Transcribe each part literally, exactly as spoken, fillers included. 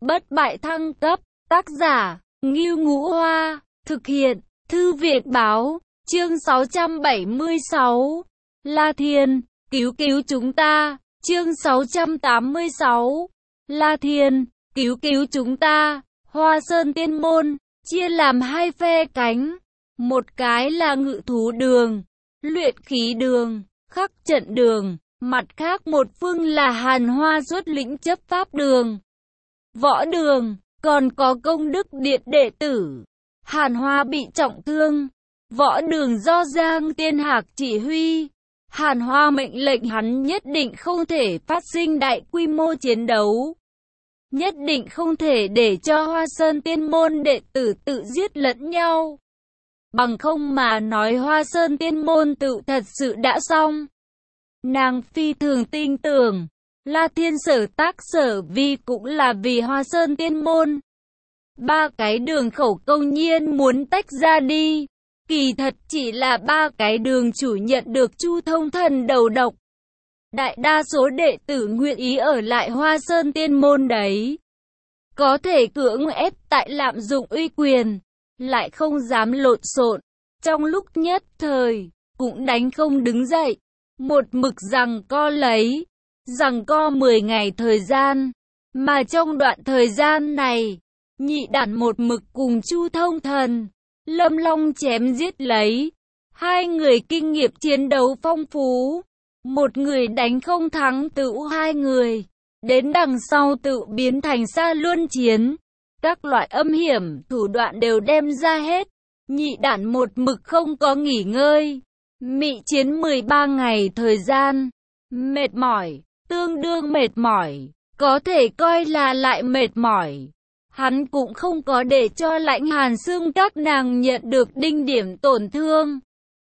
bất bại thăng cấp, tác giả, Ngưu Ngũ Hoa, thực hiện, Thư viện Báo, chương sáu trăm bảy mươi sáu, La Thiên, cứu cứu chúng ta, chương sáu trăm tám mươi sáu, La Thiên, cứu cứu chúng ta, Hoa Sơn Tiên Môn, chia làm hai phe cánh, một cái là ngự thú đường, luyện khí đường, khắc trận đường, mặt khác một phương là Hàn Hoa xuất lĩnh chấp pháp đường, võ đường, còn có công đức điện đệ tử. Hàn Hoa bị trọng thương, võ đường do Giang Tiên Hạc chỉ huy. Hàn Hoa mệnh lệnh hắn nhất định không thể phát sinh đại quy mô chiến đấu. Nhất định không thể để cho Hoa Sơn Tiên Môn đệ tử tự giết lẫn nhau. Bằng không mà nói Hoa Sơn Tiên Môn tự thật sự đã xong. Nàng phi thường tin tưởng, La Thiên sở tác sở vi cũng là vì Hoa Sơn Tiên Môn. Ba cái đường khẩu công nhiên muốn tách ra đi. Kỳ thật chỉ là ba cái đường chủ nhận được Chu Thông Thần đầu độc. Đại đa số đệ tử nguyện ý ở lại Hoa Sơn Tiên Môn đấy. Có thể cưỡng ép tại lạm dụng uy quyền, lại không dám lộn xộn. Trong lúc nhất thời, cũng đánh không đứng dậy. Một mực giằng co lấy, giằng co mười ngày thời gian. Mà trong đoạn thời gian này, Nhị Đản một mực cùng Chu Thông Thần, Lâm Long chém giết lấy. Hai người kinh nghiệm chiến đấu phong phú. Một người đánh không thắng tự hai người. Đến đằng sau tự biến thành xa luân chiến. Các loại âm hiểm, thủ đoạn đều đem ra hết. Nhị Đản một mực không có nghỉ ngơi. Mị chiến mười ba ngày thời gian. Mệt mỏi, tương đương mệt mỏi. Có thể coi là lại mệt mỏi. Hắn cũng không có để cho Lãnh Hàn Xương các nàng nhận được đinh điểm tổn thương.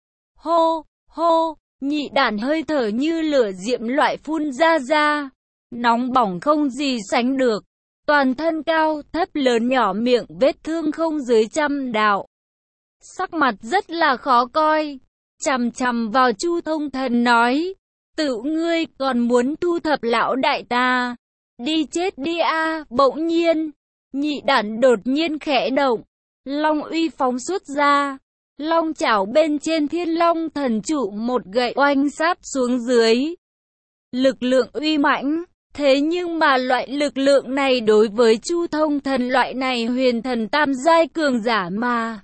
Hô, hô, Nhị Đản hơi thở như lửa diệm loại phun ra ra. Nóng bỏng không gì sánh được. Toàn thân cao, thấp lớn nhỏ miệng vết thương không dưới trăm đạo. Sắc mặt rất là khó coi. Chằm chằm vào Chu Thông Thần nói. Tự ngươi còn muốn thu thập lão đại ta. Đi chết đi a à. Bỗng nhiên, Nhị Đản đột nhiên khẽ động. Long uy phóng xuất ra. Long chảo bên trên Thiên Long Thần trụ một gậy oanh sát xuống dưới. Lực lượng uy mãnh. Thế nhưng mà loại lực lượng này đối với Chu Thông Thần loại này huyền thần tam giai cường giả mà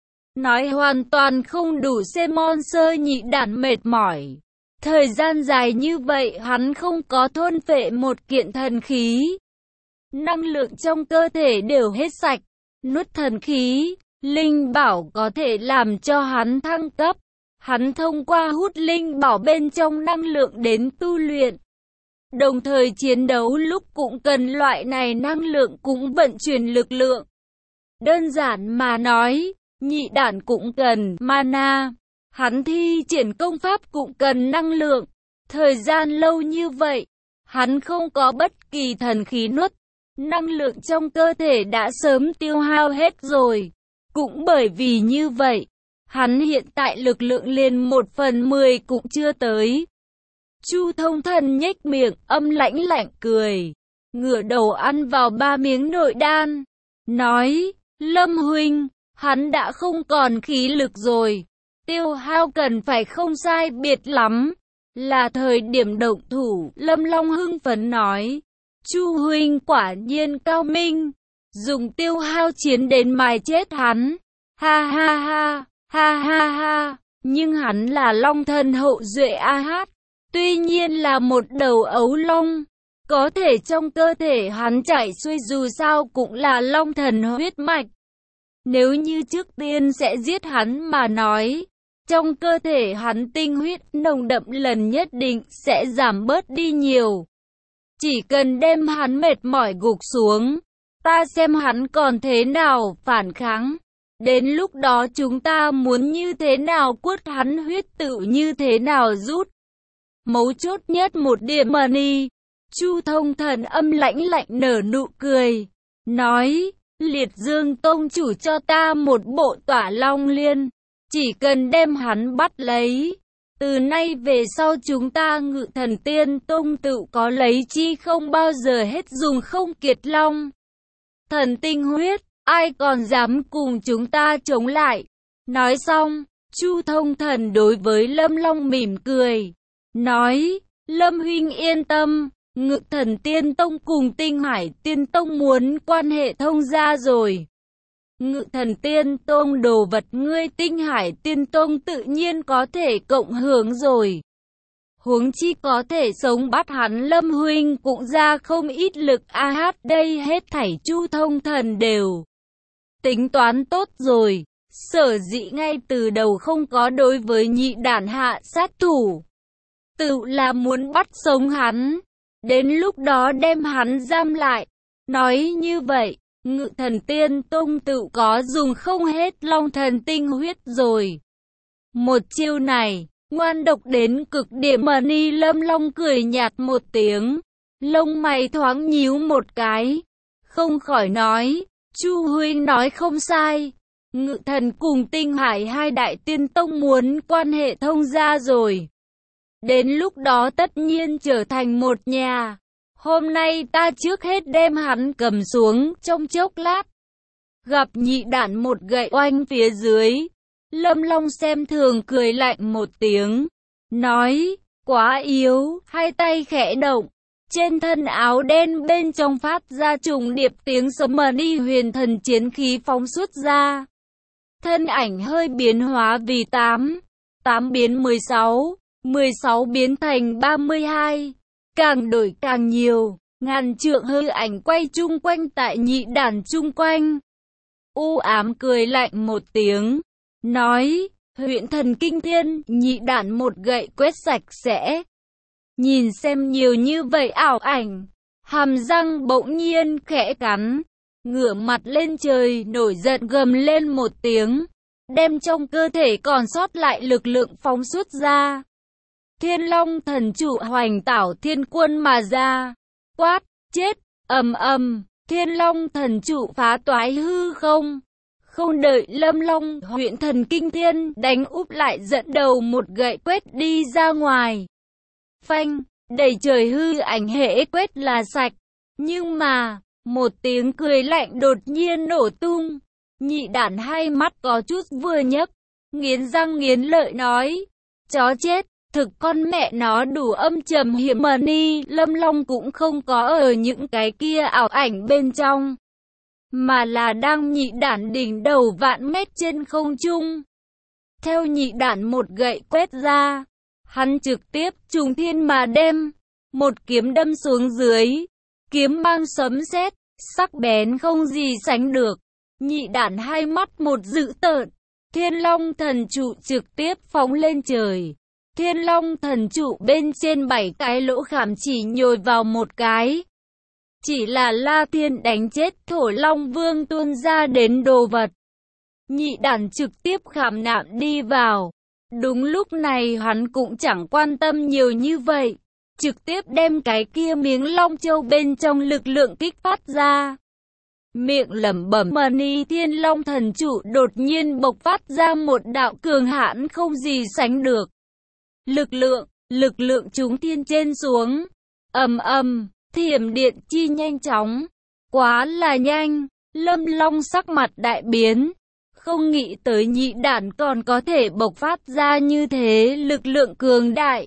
nói hoàn toàn không đủ. Xem Monster Nhị Đản mệt mỏi. Thời gian dài như vậy hắn không có thôn phệ một kiện thần khí. Năng lượng trong cơ thể đều hết sạch. Nuốt thần khí, linh bảo có thể làm cho hắn thăng cấp. Hắn thông qua hút linh bảo bên trong năng lượng đến tu luyện. Đồng thời chiến đấu lúc cũng cần loại này năng lượng cũng vận chuyển lực lượng. Đơn giản mà nói, Nhị Đản cũng cần mana. Hắn thi triển công pháp cũng cần năng lượng. Thời gian lâu như vậy, hắn không có bất kỳ thần khí nuốt. Năng lượng trong cơ thể đã sớm tiêu hao hết rồi. Cũng bởi vì như vậy, hắn hiện tại lực lượng liền một phần mười cũng chưa tới. Chu Thông Thần nhếch miệng, âm lãnh lạnh cười. Ngửa đầu ăn vào ba miếng nội đan. Nói, Lâm huynh, hắn đã không còn khí lực rồi. Tiêu hao cần phải không sai biệt lắm. Là thời điểm động thủ, Lâm Long hưng phấn nói. Chu huynh quả nhiên cao minh. Dùng tiêu hao chiến đến mài chết hắn. Ha ha ha, ha ha ha. Nhưng hắn là Long thần hậu duệ a hát. Tuy nhiên là một đầu ấu long. Có thể trong cơ thể hắn chảy xuôi dù sao cũng là Long thần huyết mạch. Nếu như trước tiên sẽ giết hắn mà nói, trong cơ thể hắn tinh huyết nồng đậm lần nhất định sẽ giảm bớt đi nhiều. Chỉ cần đem hắn mệt mỏi gục xuống, ta xem hắn còn thế nào phản kháng. Đến lúc đó chúng ta muốn như thế nào quất hắn huyết tự như thế nào rút. Mấu chốt nhất một điểm money. Chu Thông Thần âm lãnh lạnh nở nụ cười. Nói, Liệt Dương Tông chủ cho ta một bộ Tỏa Long Liên. Chỉ cần đem hắn bắt lấy. Từ nay về sau chúng ta Ngự Thần Tiên Tông tự có lấy chi không bao giờ hết dùng không kiệt long. thần tinh huyết, ai còn dám cùng chúng ta chống lại. Nói xong, Chu Thông Thần đối với Lâm Long mỉm cười, nói, Lâm huynh yên tâm, Ngự Thần Tiên Tông cùng Tinh Hải Tiên Tông muốn quan hệ thông gia rồi. Ngự Thần Tiên Tông đồ vật ngươi Tinh Hải Tiên Tông tự nhiên có thể cộng hưởng rồi. Huống chi có thể sống bắt hắn Lâm huynh cũng ra không ít lực a hát đây hết thảy Chu Thông Thần đều tính toán tốt rồi. Sở dĩ ngay từ đầu không có đối với nhị đản hạ sát thủ, tự là muốn bắt sống hắn, đến lúc đó đem hắn giam lại. Nói như vậy, Ngự Thần Tiên Tông tự có dùng không hết Long Thần tinh huyết rồi. Một chiêu này, ngoan độc đến cực điểm. Mani Lâm Long cười nhạt một tiếng, lông mày thoáng nhíu một cái, không khỏi nói, Chu huynh nói không sai. Ngự Thần cùng Tinh Hải hai đại tiên tông muốn quan hệ thông gia rồi. Đến lúc đó tất nhiên trở thành một nhà. Hôm nay ta trước hết đem hắn cầm xuống trong chốc lát. Gặp nhị đản một gậy oanh phía dưới, Lâm Long xem thường cười lạnh một tiếng, nói, quá yếu, hai tay khẽ động. Trên thân áo đen bên trong phát ra trùng điệp tiếng sấm mờ đi huyền thần chiến khí phóng xuất ra. Thân ảnh hơi biến hóa vì tám, tám biến mười sáu, mười sáu biến thành ba mươi hai, càng đổi càng nhiều, ngàn trượng hư ảnh quay chung quanh tại nhị đản chung quanh. U ám cười lạnh một tiếng, nói, huyện thần kinh thiên, nhị đản một gậy quét sạch sẽ. Nhìn xem nhiều như vậy ảo ảnh, hàm răng bỗng nhiên khẽ cắn, ngửa mặt lên trời nổi giận gầm lên một tiếng, đem trong cơ thể còn sót lại lực lượng phóng xuất ra. Thiên Long thần trụ hoành tảo thiên quân mà ra, quát, chết, ầm ầm, Thiên Long thần trụ phá toái hư không. Không đợi Lâm Long huyện thần kinh thiên đánh úp lại dẫn đầu một gậy quét đi ra ngoài. Phanh, đầy trời hư ảnh hễ quét là sạch. Nhưng mà, một tiếng cười lạnh đột nhiên nổ tung. Nhị đản hai mắt có chút vừa nhấc, nghiến răng nghiến lợi nói, chó chết, thực con mẹ nó đủ âm trầm hiểm. Mani Lâm Long cũng không có ở những cái kia ảo ảnh bên trong, mà là đang nhị đản đỉnh đầu vạn mét trên không trung. Theo nhị đản một gậy quét ra, hắn trực tiếp trùng thiên mà đem, một kiếm đâm xuống dưới, kiếm mang sấm sét, sắc bén không gì sánh được. Nhị đản hai mắt một dữ tợn, Thiên Long thần trụ trực tiếp phóng lên trời. Thiên Long thần trụ bên trên bảy cái lỗ khảm chỉ nhồi vào một cái. Chỉ là La Thiên đánh chết Thổ Long Vương tuôn ra đến đồ vật. Nhị đản trực tiếp khảm nạm đi vào. Đúng lúc này hắn cũng chẳng quan tâm nhiều như vậy, trực tiếp đem cái kia miếng Long Châu bên trong lực lượng kích phát ra. Miệng lẩm bẩm Mani Thiên Long thần trụ đột nhiên bộc phát ra một đạo cường hãn không gì sánh được. Lực lượng, lực lượng chúng thiên trên xuống, ầm ầm, thiểm điện chi nhanh chóng, quá là nhanh. Lâm Long sắc mặt đại biến, không nghĩ tới nhị đản còn có thể bộc phát ra như thế lực lượng cường đại.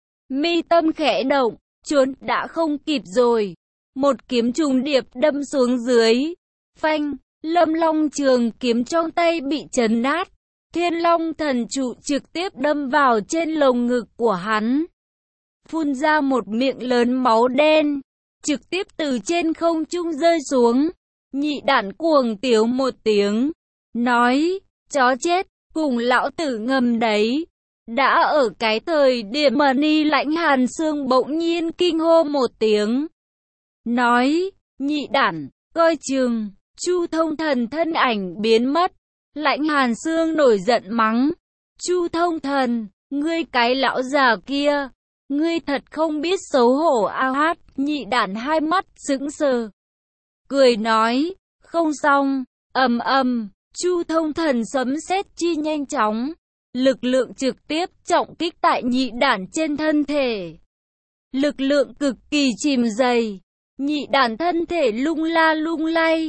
Mi tâm khẽ động, trốn đã không kịp rồi. Một kiếm trùng điệp đâm xuống dưới. Phanh, Lâm Long trường kiếm trong tay bị chấn nát. Thiên Long thần trụ trực tiếp đâm vào trên lồng ngực của hắn. Phun ra một miệng lớn máu đen, trực tiếp từ trên không trung rơi xuống. Nhị đản cuồng tiếu một tiếng, nói, chó chết, cùng lão tử ngầm đấy. Đã ở cái thời điểm Mani Lãnh Hàn Xương bỗng nhiên kinh hô một tiếng, nói, nhị đản, coi chừng. Chu Thông Thần thân ảnh biến mất. Lãnh Hàn Xương nổi giận mắng, Chu Thông Thần, ngươi cái lão già kia, ngươi thật không biết xấu hổ a hát. Nhị đản hai mắt sững sờ, cười nói, không xong. Ầm ầm, Chu Thông Thần sấm sét chi nhanh chóng, lực lượng trực tiếp trọng kích tại nhị đản trên thân thể. Lực lượng cực kỳ chìm dày, nhị đản thân thể lung la lung lay,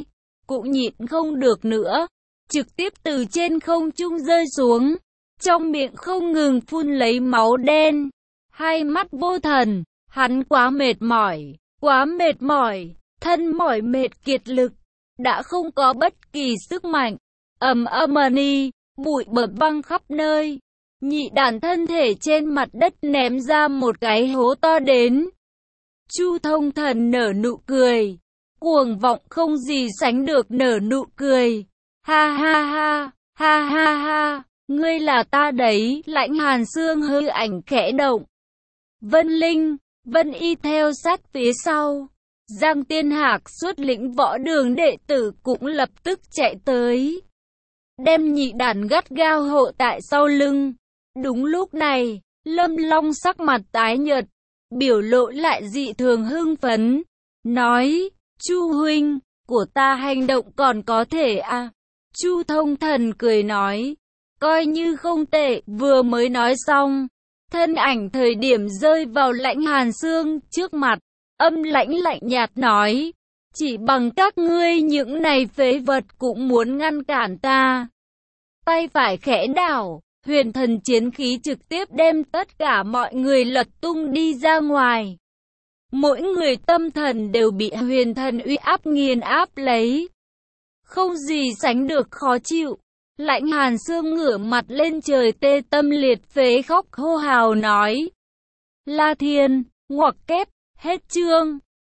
cũng nhịn không được nữa, trực tiếp từ trên không trung rơi xuống, trong miệng không ngừng phun lấy máu đen, hai mắt vô thần, hắn quá mệt mỏi, quá mệt mỏi, thân mỏi mệt kiệt lực, đã không có bất kỳ sức mạnh, ầm ầm ni, bụi bẩm văng khắp nơi, nhị đàn thân thể trên mặt đất ném ra một cái hố to đến. Chu Thông Thần nở nụ cười, cuồng vọng không gì sánh được nở nụ cười, ha ha ha, ha ha ha, ngươi là ta đấy, Lãnh Hàn Xương hư ảnh khẽ động. Vân Linh, Vân Y theo sát phía sau, Giang Tiên Hạc xuất lĩnh võ đường đệ tử cũng lập tức chạy tới, đem nhị đàn gắt gao hộ tại sau lưng. Đúng lúc này, Lâm Long sắc mặt tái nhợt, biểu lộ lại dị thường hưng phấn, nói, Chu huynh, của ta hành động còn có thể à? Chu Thông Thần cười nói, coi như không tệ, vừa mới nói xong, thân ảnh thời điểm rơi vào Lãnh Hàn Xương trước mặt, âm lãnh lạnh nhạt nói, chỉ bằng các ngươi những này phế vật cũng muốn ngăn cản ta. Tay phải khẽ đảo, huyền thần chiến khí trực tiếp đem tất cả mọi người lật tung đi ra ngoài. Mỗi người tâm thần đều bị huyền thần uy áp nghiền áp lấy, không gì sánh được khó chịu. Lãnh Hàn Xương ngửa mặt lên trời tê tâm liệt phế khóc hô hào nói, La Thiên, ngoặc kép, hết chương.